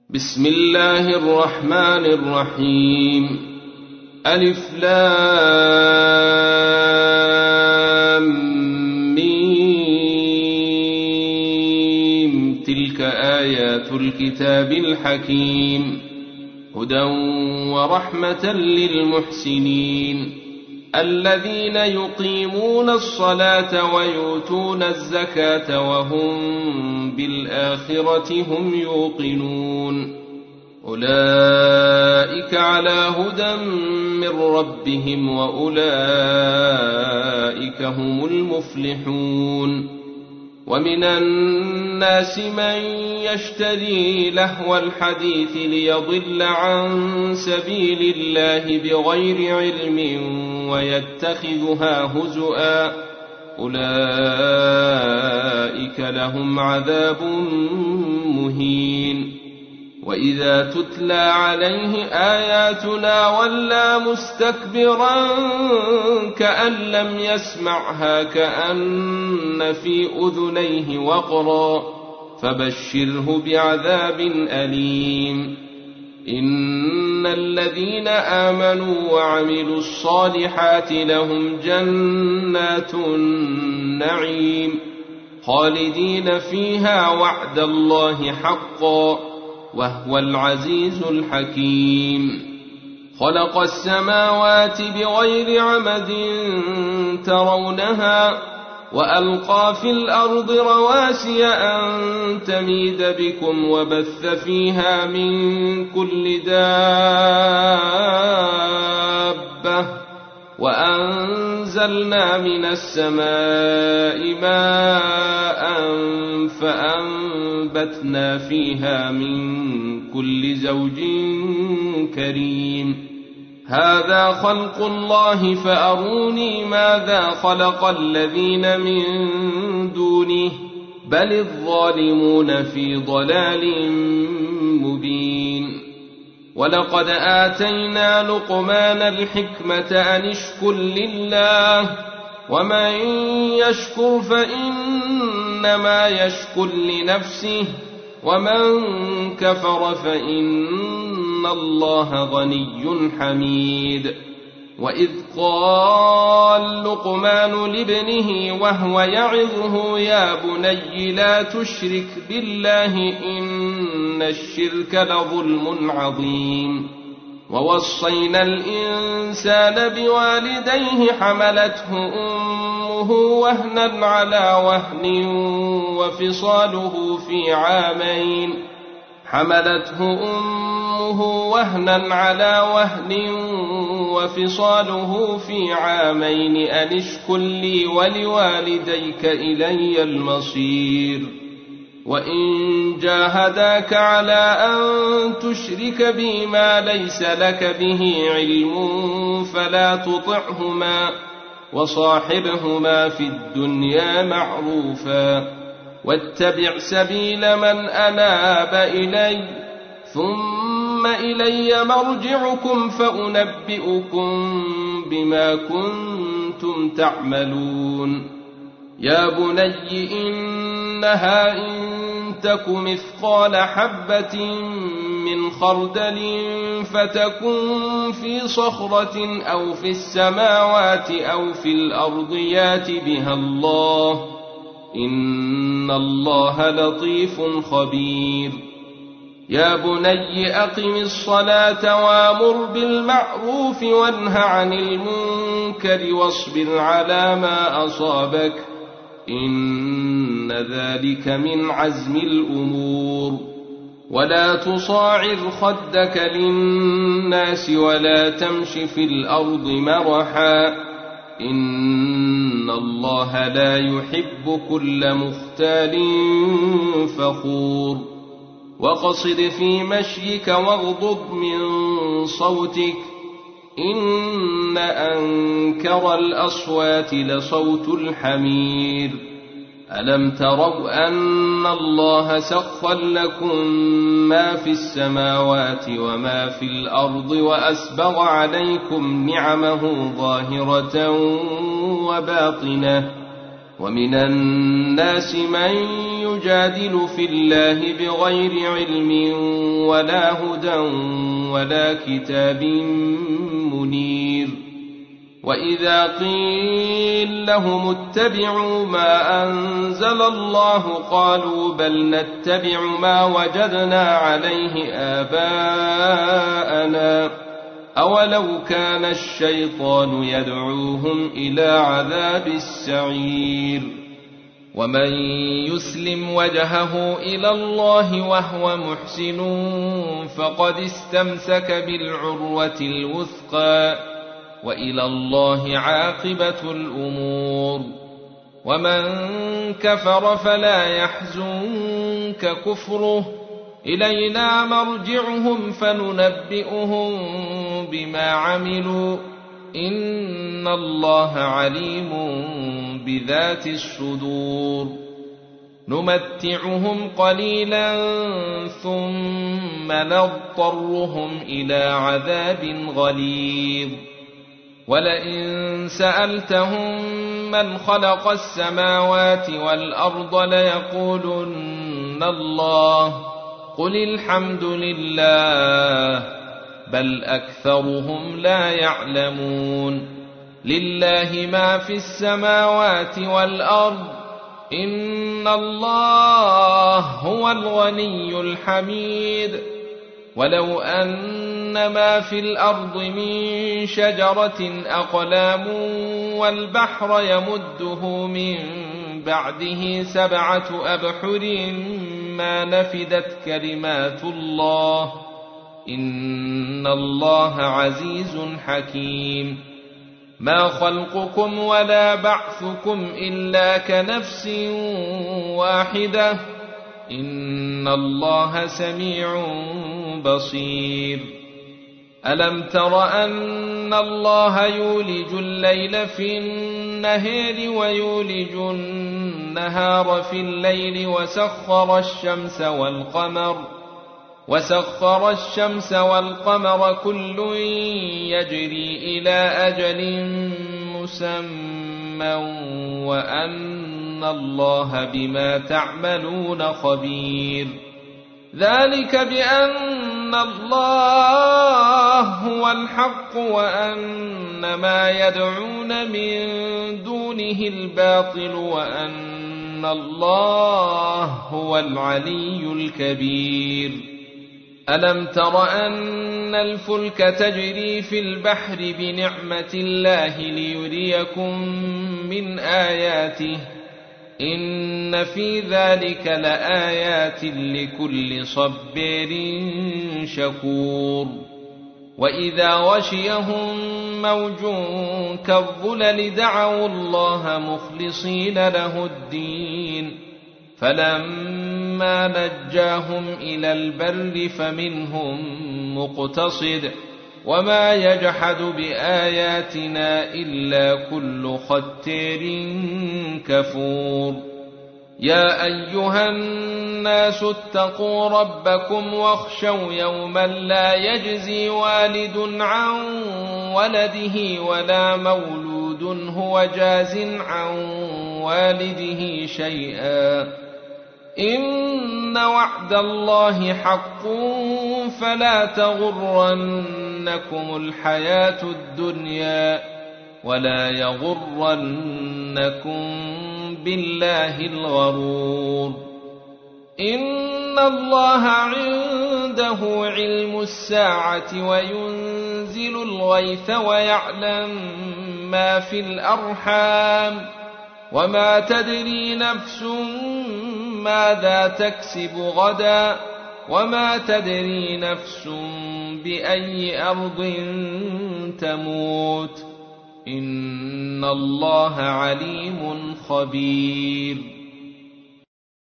بسم الله الرحمن الرحيم. ألف لام ميم. تلك آيات الكتاب الحكيم، هدى ورحمة للمحسنين الذين يقيمون الصلاة ويؤتون الزكاة وهم بالآخرة هم يوقنون. أولئك على هدى من ربهم وأولئك هم المفلحون. ومن الناس من يشتري لهو الحديث ليضل عن سبيل الله بغير علم ويتخذها هزؤا، أولئك لهم عذاب مهين. وإذا تتلى عليه آياتنا ولى مستكبرا كأن لم يسمعها كأن في أذنيه وقرا، فبشره بعذاب أليم. إن الذين آمنوا وعملوا الصالحات لهم جنات النعيم خالدين فيها وعد الله حقا وهو العزيز الحكيم. خلق السماوات بغير عمد ترونها وألقى في الأرض رواسي أن تميد بكم وبث فيها من كل دابة وأنزلنا من السماء ماء فأنبتنا فيها من كل زوج كريم. هذا خلق الله فأروني ماذا خلق الذين من دونه بل الظالمون في ضلال مبين. ولقد آتينا لقمان الحكمة أن اشكر لله ومن يشكر فإنما يشكر لنفسه ومن كفر فإن الله غني حميد. وإذ قال لقمان لابنه وهو يعظه يا بني لا تشرك بالله إن الشرك لظلم عظيم. ووصينا الإنسان بوالديه حملته أمه وهنا على وهن وفصاله في عامين أن اشكر لي ولوالديك إلي المصير. وإن جاهداك على أن تشرك بي ما ليس لك به علم فلا تطعهما وصاحبهما في الدنيا معروفا واتبع سبيل من أناب إلي ثم إلي مرجعكم فأنبئكم بما كنتم تعملون. يا بني إنها إن تك مثقال حبة من خردل فتكن في صخرة أو في السماوات أو في الأرض يات بها الله إن الله لطيف خبير. يا بني أقم الصلاة وامر بالمعروف وانه عن المنكر واصبر على ما أصابك إن ذلك من عزم الأمور. ولا تصاعر خدك للناس ولا تمش في الأرض مرحا إن الله لا يحب كل مختال فخور. وقصد في مشيك واغضض من صوتك إن أنكر الأصوات لصوت الحمير. ألم تروا أن الله سخر لكم ما في السماوات وما في الأرض وأسبغ عليكم نعمه ظاهرة وباطنة ومن الناس من يجادل في الله بغير علم ولا هدى ولا كتاب منير. وإذا قيل لهم اتبعوا ما أنزل الله قالوا بل نتبع ما وجدنا عليه آباءنا أولو كان الشيطان يدعوهم إلى عذاب السعير. ومن يسلم وجهه إلى الله وهو محسن فقد استمسك بالعروة الوثقى وإلى الله عاقبة الأمور. ومن كفر فلا يحزنك كفره إلينا مرجعهم فننبئهم بما عملوا إن الله عليم بذات الصدور. نمتعهم قليلا ثم نضطرهم إلى عذاب غليظ. ولئن سألتهم من خلق السماوات والأرض ليقولن الله قل الحمد لله بل أكثرهم لا يعلمون. لله ما في السماوات والأرض إن الله هو الغني الحميد. ولو أن ما في الأرض من شجرة أقلام والبحر يمده من بعده 7 أبحر ما نفدت كلمات الله إن الله عزيز حكيم. ما خلقكم ولا بعثكم إلا كنفس واحدة إن الله سميع بصير. ألم تر أن الله يولج الليل في النهار ويولج النهار في الليل وسخر الشمس والقمر كل يجري إلى أجل مسمى وأن الله بما تعملون خبير. ذلك بأن الله هو الحق وأن ما يدعون من دونه الباطل وأن الله هو العلي الكبير. ألم تر أن الفلك تجري في البحر بنعمة الله ليريكم من آياته إن في ذلك لآيات لكل صبار شكور. وإذا غشيهم موج كالظلل دعوا الله مخلصين له الدين فلما نجاهم إلى البر فمنهم مقتصد وما يجحد بآياتنا إلا كل ختار كفور. يا أيها الناس اتقوا ربكم واخشوا يوما لا يجزي والد عن ولده ولا مولود هو جاز عن والده شيئا إن وعد الله حق فلا تغرنكم الحياة الدنيا ولا يغرنكم بالله الغرور. إن الله عنده علم الساعة وينزل الغيث ويعلم ما في الأرحام وما تدري نفس ماذا تكسب غدا وما تدري نفس بأي أرض تموت إن الله عليم خبير.